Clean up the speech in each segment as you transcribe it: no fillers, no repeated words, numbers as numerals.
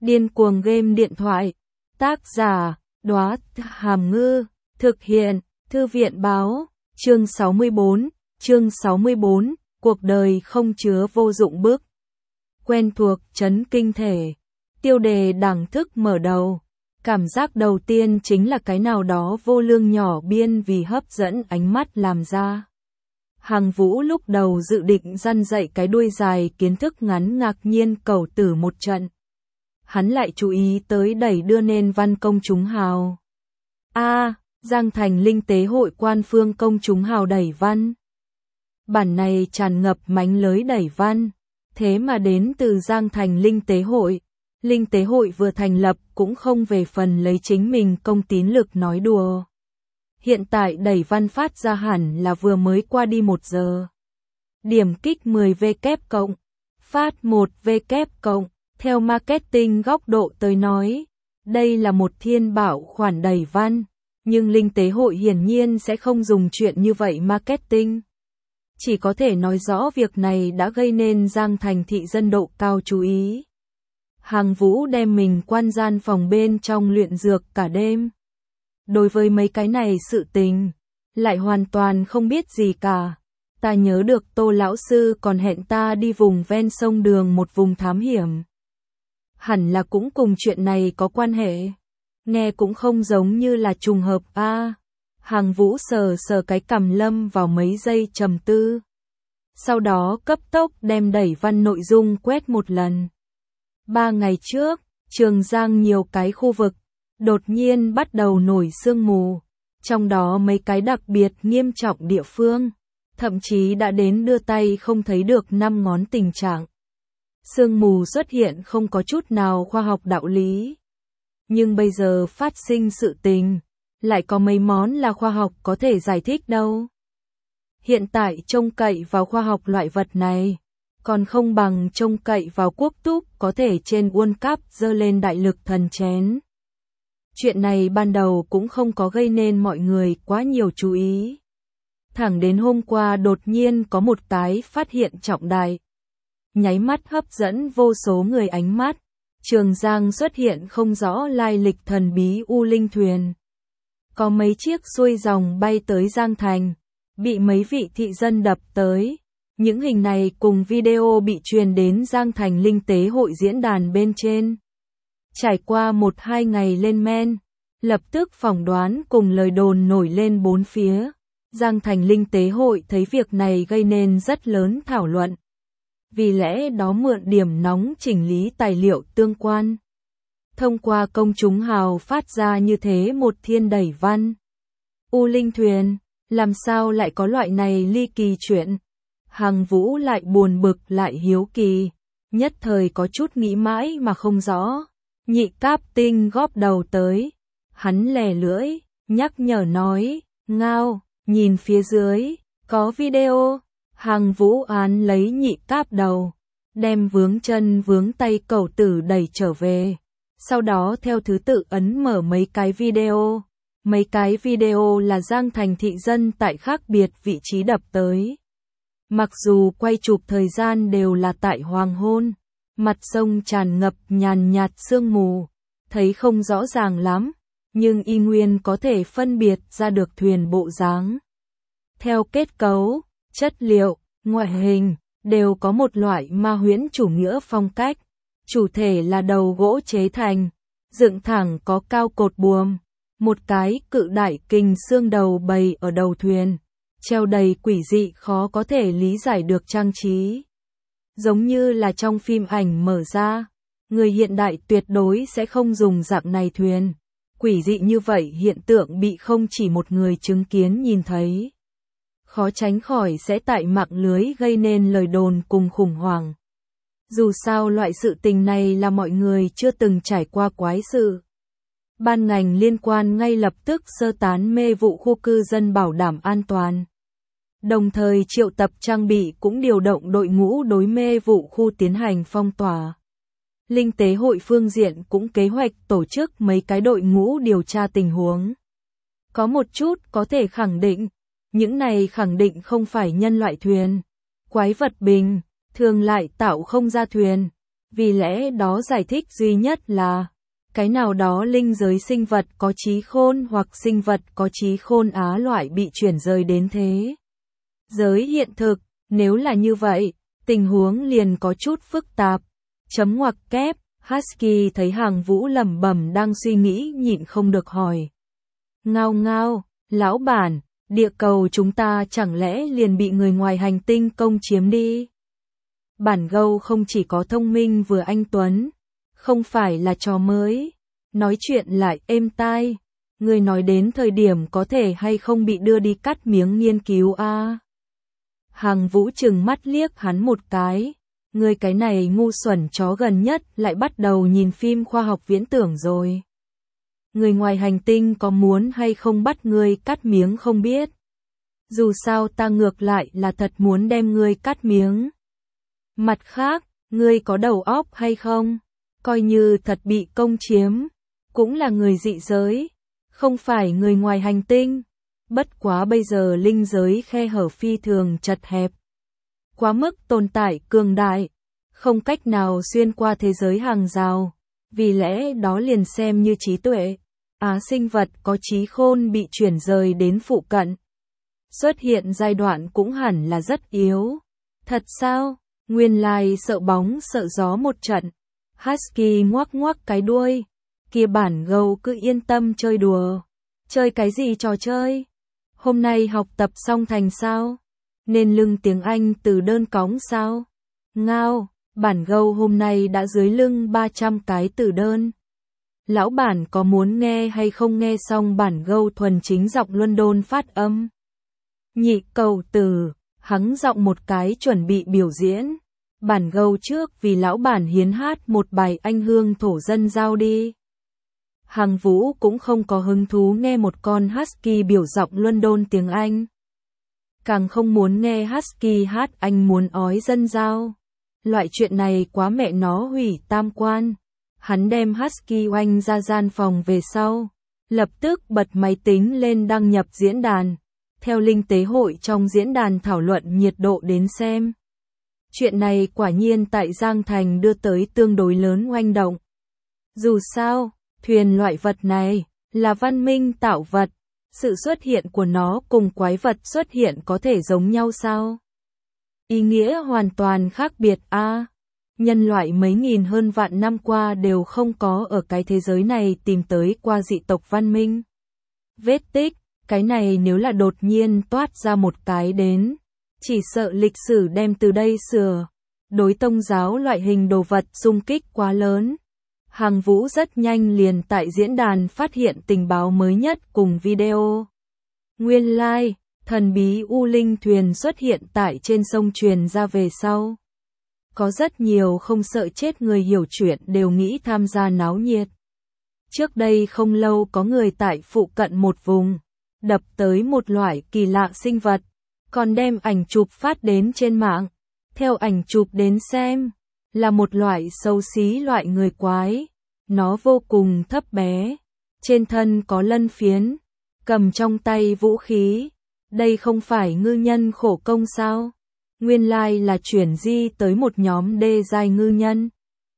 Điên cuồng game điện thoại. Tác giả, Đóa Hàm Ngư. Thực hiện, Thư viện báo. Chương 64, cuộc đời không chứa vô dụng bức. Quen thuộc, chấn kinh thể. Tiêu đề đẳng thức mở đầu. Cảm giác đầu tiên chính là cái nào đó vô lương nhỏ biên vì hấp dẫn ánh mắt làm ra. Hằng Vũ lúc đầu dự định răn dạy cái đuôi dài kiến thức ngắn ngạc nhiên cẩu tử một trận. Hắn lại chú ý tới đẩy đưa nên văn công chúng hào. Giang Thành Linh Tế Hội quan phương công chúng hào đẩy văn. Bản này tràn ngập mánh lới đẩy văn, thế mà đến từ Giang Thành Linh Tế Hội. Linh Tế Hội vừa thành lập cũng không về phần lấy chính mình công tín lực nói đùa. Hiện tại đẩy văn phát ra hẳn là vừa mới qua đi 1 giờ. Điểm kích 10W+, phát 1W+, theo marketing góc độ tới nói, đây là một thiên bảo khoản đẩy văn, nhưng Linh Tế Hội hiển nhiên sẽ không dùng chuyện như vậy marketing. Chỉ có thể nói rõ việc này đã gây nên Giang Thành thị dân độ cao chú ý. Hằng Vũ đem mình quan gian phòng bên trong luyện dược cả đêm. Đối với mấy cái này sự tình, lại hoàn toàn không biết gì cả. Ta nhớ được Tô lão sư còn hẹn ta đi vùng ven sông Đường một vùng thám hiểm. Hẳn là cũng cùng chuyện này có quan hệ. Nghe cũng không giống như là trùng hợp Hằng Vũ sờ sờ cái cằm lâm vào mấy giây trầm tư. Sau đó cấp tốc đem đẩy văn nội dung quét một lần. 3 ngày trước, Trường Giang nhiều cái khu vực đột nhiên bắt đầu nổi sương mù, trong đó mấy cái đặc biệt nghiêm trọng địa phương, thậm chí đã đến đưa tay không thấy được 5 ngón tình trạng. Sương mù xuất hiện không có chút nào khoa học đạo lý. Nhưng bây giờ phát sinh sự tình, lại có mấy món là khoa học có thể giải thích đâu. Hiện tại trông cậy vào khoa học loại vật này, còn không bằng trông cậy vào quốc túc có thể trên World Cup giơ lên đại lực thần chén. Chuyện này ban đầu cũng không có gây nên mọi người quá nhiều chú ý. Thẳng đến hôm qua đột nhiên có một cái phát hiện trọng đại. Nháy mắt hấp dẫn vô số người ánh mắt. Trường Giang xuất hiện không rõ lai lịch thần bí U Linh thuyền. Có mấy chiếc xuôi dòng bay tới Giang Thành, bị mấy vị thị dân đập tới. Những hình này cùng video bị truyền đến Giang Thành Linh Tế Hội diễn đàn bên trên. Trải qua 1-2 ngày lên men, lập tức phỏng đoán cùng lời đồn nổi lên bốn phía. Giang Thành Linh Tế Hội thấy việc này gây nên rất lớn thảo luận. Vì lẽ đó mượn điểm nóng chỉnh lý tài liệu tương quan. Thông qua công chúng hào phát ra như thế một thiên đẩy văn. U Linh thuyền, làm sao lại có loại này ly kỳ chuyện? Hằng Vũ lại buồn bực lại hiếu kỳ, nhất thời có chút nghĩ mãi mà không rõ. Nhị Cáp Tinh góp đầu tới, hắn lè lưỡi, nhắc nhở nói, Ngao, nhìn phía dưới, có video. Hằng Vũ án lấy Nhị Cáp đầu, đem vướng chân vướng tay cẩu tử đẩy trở về. Sau đó theo thứ tự ấn mở mấy cái video. Mấy cái video là Giang Thành thị dân tại khác biệt vị trí đập tới. Mặc dù quay chụp thời gian đều là tại hoàng hôn, mặt sông tràn ngập nhàn nhạt sương mù, thấy không rõ ràng lắm, nhưng y nguyên có thể phân biệt ra được thuyền bộ dáng. Theo kết cấu, chất liệu, ngoại hình, đều có một loại ma huyễn chủ nghĩa phong cách. Chủ thể là đầu gỗ chế thành, dựng thẳng có cao cột buồm, một cái cự đại kình xương đầu bầy ở đầu thuyền, treo đầy quỷ dị khó có thể lý giải được trang trí. Giống như là trong phim ảnh mở ra, người hiện đại tuyệt đối sẽ không dùng dạng này thuyền. Quỷ dị như vậy hiện tượng bị không chỉ một người chứng kiến nhìn thấy. Khó tránh khỏi sẽ tại mạng lưới gây nên lời đồn cùng khủng hoảng. Dù sao loại sự tình này là mọi người chưa từng trải qua quái sự. Ban ngành liên quan ngay lập tức sơ tán mê vụ khu cư dân bảo đảm an toàn. Đồng thời triệu tập trang bị cũng điều động đội ngũ đối mê vụ khu tiến hành phong tỏa. Linh Tế Hội phương diện cũng kế hoạch tổ chức mấy cái đội ngũ điều tra tình huống. Có một chút có thể khẳng định, những này khẳng định không phải nhân loại thuyền. Quái vật bình thường lại tạo không ra thuyền. vì lẽ đó giải thích duy nhất là cái nào đó linh giới sinh vật có trí khôn hoặc sinh vật có trí khôn á loại bị chuyển rời đến thế giới hiện thực. Nếu là như vậy, tình huống liền có chút phức tạp. Chấm ngoặc kép, Husky thấy Hàng Vũ lẩm bẩm đang suy nghĩ nhịn không được hỏi. Ngao ngao, lão bản, địa cầu chúng ta chẳng lẽ liền bị người ngoài hành tinh công chiếm đi? Bản Gâu không chỉ có thông minh vừa anh tuấn, không phải là trò mới, nói chuyện lại êm tai. Người nói đến thời điểm có thể hay không bị đưa đi cắt miếng nghiên cứu a? Hàng Vũ chừng mắt liếc hắn một cái. Người cái này ngu xuẩn chó gần nhất lại bắt đầu nhìn phim khoa học viễn tưởng rồi. Người ngoài hành tinh có muốn hay không bắt ngươi cắt miếng không biết. Dù sao ta ngược lại là thật muốn đem ngươi cắt miếng. Mặt khác, ngươi có đầu óc hay không? Coi như thật bị công chiếm, cũng là người dị giới, không phải người ngoài hành tinh. Bất quá bây giờ linh giới khe hở phi thường chật hẹp. Quá mức tồn tại cường đại, không cách nào xuyên qua thế giới hàng rào, vì lẽ đó liền xem như trí tuệ. Sinh vật có trí khôn bị chuyển rời đến phụ cận. Xuất hiện giai đoạn cũng hẳn là rất yếu. Thật sao? Nguyên lai sợ bóng sợ gió một trận. Husky ngoắc ngoắc cái đuôi. Kia Bản Gâu cứ yên tâm chơi đùa. Chơi cái gì trò chơi? Hôm nay học tập xong thành sao? Nên lưng tiếng Anh từ đơn cóng sao? Ngao, Bản Gâu hôm nay đã dưới lưng 300 cái từ đơn. Lão bản có muốn nghe hay không nghe xong Bản Gâu thuần chính giọng London phát âm. Nhị cầu từ, hắng giọng một cái chuẩn bị biểu diễn. Bản Gâu trước vì lão bản hiến hát một bài anh hương thổ dân giao đi. Hàng Vũ cũng không có hứng thú nghe một con Husky biểu giọng London tiếng Anh. Càng không muốn nghe Husky hát anh muốn ói dân giao. Loại chuyện này quá mẹ nó hủy tam quan. Hắn đem Husky oanh ra gian phòng về sau, lập tức bật máy tính lên đăng nhập diễn đàn. Theo linh tế hội trong diễn đàn thảo luận nhiệt độ đến xem. Chuyện này quả nhiên tại Giang Thành đưa tới tương đối lớn oanh động. Dù sao, thuyền loại vật này là văn minh tạo vật, sự xuất hiện của nó cùng quái vật xuất hiện có thể giống nhau sao? Ý nghĩa hoàn toàn khác biệt a. Nhân loại mấy nghìn hơn vạn năm qua đều không có ở cái thế giới này tìm tới qua dị tộc văn minh. Vết tích, cái này nếu là đột nhiên toát ra một cái đến, chỉ sợ lịch sử đem từ đây sửa. Đối tôn giáo loại hình đồ vật xung kích quá lớn. Hàng Vũ rất nhanh liền tại diễn đàn phát hiện tình báo mới nhất cùng video. Nguyên lai, thần bí U Linh thuyền xuất hiện tại trên sông truyền ra về sau. Có rất nhiều không sợ chết người hiểu chuyện đều nghĩ tham gia náo nhiệt. Trước đây không lâu có người tại phụ cận một vùng, đập tới một loại kỳ lạ sinh vật, còn đem ảnh chụp phát đến trên mạng. Theo ảnh chụp đến xem, là một loại xấu xí loại người quái. Nó vô cùng thấp bé, trên thân có lân phiến, cầm trong tay vũ khí. Đây không phải ngư nhân khổ công sao? Nguyên lai là chuyển di tới một nhóm đê giai ngư nhân.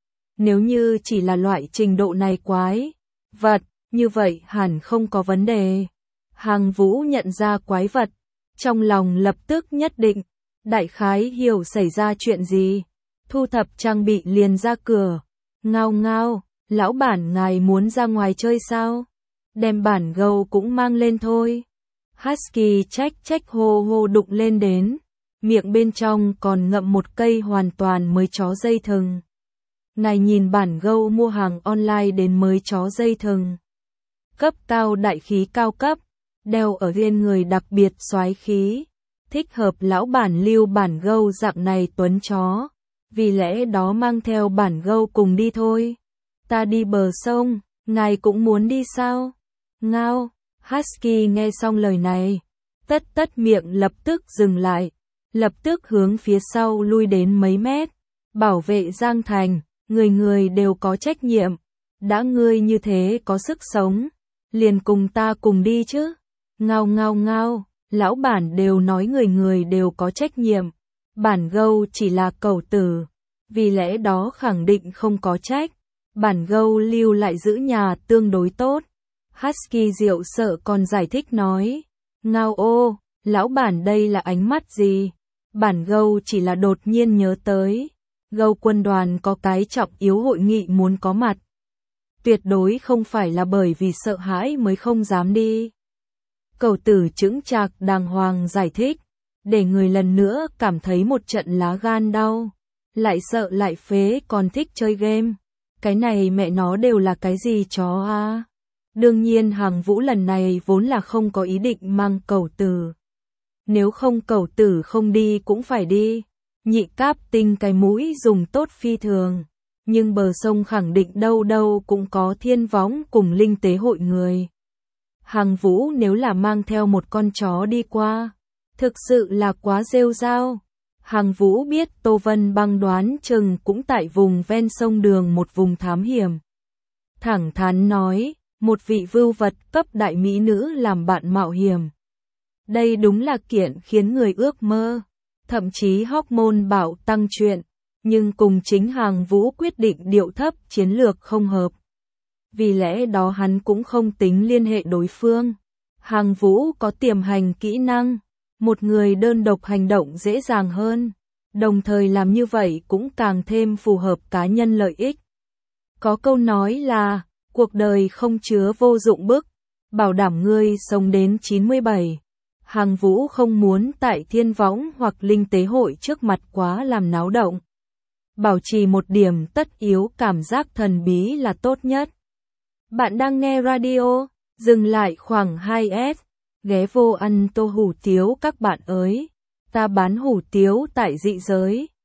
Nếu như chỉ là loại trình độ này quái vật, như vậy hẳn không có vấn đề. Hàng Vũ nhận ra quái vật, trong lòng lập tức nhất định, đại khái hiểu xảy ra chuyện gì. Thu thập trang bị liền ra cửa. Ngao ngao, lão bản ngài muốn ra ngoài chơi sao? Đem Bản Gâu cũng mang lên thôi. Husky trách hô hô đụng lên đến. Miệng bên trong còn ngậm một cây hoàn toàn mới chó dây thừng. Ngài nhìn Bản Gâu mua hàng online đến mới chó dây thừng. Cấp cao đại khí cao cấp, đeo ở trên người đặc biệt soái khí. Thích hợp lão bản lưu Bản Gâu dạng này tuấn chó. Vì lẽ đó mang theo Bản Gâu cùng đi thôi. Ta đi bờ sông, ngài cũng muốn đi sao? Ngao, Husky nghe xong lời này. Tất miệng lập tức dừng lại. Lập tức hướng phía sau lui đến mấy mét. Bảo vệ Giang Thành, người đều có trách nhiệm. Đã ngươi như thế có sức sống, liền cùng ta cùng đi chứ. Ngao ngao ngao, lão bản đều nói người đều có trách nhiệm. Bản Gâu chỉ là cẩu tử. Vì lẽ đó khẳng định không có trách. Bản gâu lưu lại giữ nhà tương đối tốt. Husky rượu sợ còn giải thích nói. Ngao ô, lão bản đây là ánh mắt gì? Bản gâu chỉ là đột nhiên nhớ tới. Gâu quân đoàn có cái trọng yếu hội nghị muốn có mặt. Tuyệt đối không phải là bởi vì sợ hãi mới không dám đi. Cẩu tử chững chạc đàng hoàng giải thích. Để người lần nữa cảm thấy một trận lá gan đau. Lại sợ lại phế còn thích chơi game. Cái này mẹ nó đều là cái gì chó à? Đương nhiên Hàng Vũ lần này vốn là không có ý định mang cẩu tử. Nếu không cẩu tử không đi cũng phải đi. Nhị cáp tinh cái mũi dùng tốt phi thường. Nhưng bờ sông khẳng định đâu đâu cũng có thiên võng cùng linh tế hội người. Hàng Vũ nếu là mang theo một con chó đi qua, thực sự là quá rêu rao. Hàng Vũ biết Tô Vân Băng đoán chừng cũng tại vùng ven sông Đường một vùng thám hiểm. Thẳng thắn nói, một vị vưu vật cấp đại mỹ nữ làm bạn mạo hiểm. Đây đúng là kiện khiến người ước mơ, thậm chí hormone bạo tăng chuyện, nhưng cùng chính Hàng Vũ quyết định điệu thấp chiến lược không hợp. Vì lẽ đó hắn cũng không tính liên hệ đối phương. Hàng Vũ có tiềm hành kỹ năng, một người đơn độc hành động dễ dàng hơn, đồng thời làm như vậy cũng càng thêm phù hợp cá nhân lợi ích. Có câu nói là, cuộc đời không chứa vô dụng bức, bảo đảm ngươi sống đến 97. Hàng Vũ không muốn tại thiên võng hoặc linh tế hội trước mặt quá làm náo động. Bảo trì một điểm tất yếu cảm giác thần bí là tốt nhất. Bạn đang nghe radio, dừng lại khoảng 2S, ghé vô ăn tô hủ tiếu các bạn ơi. Ta bán hủ tiếu tại dị giới.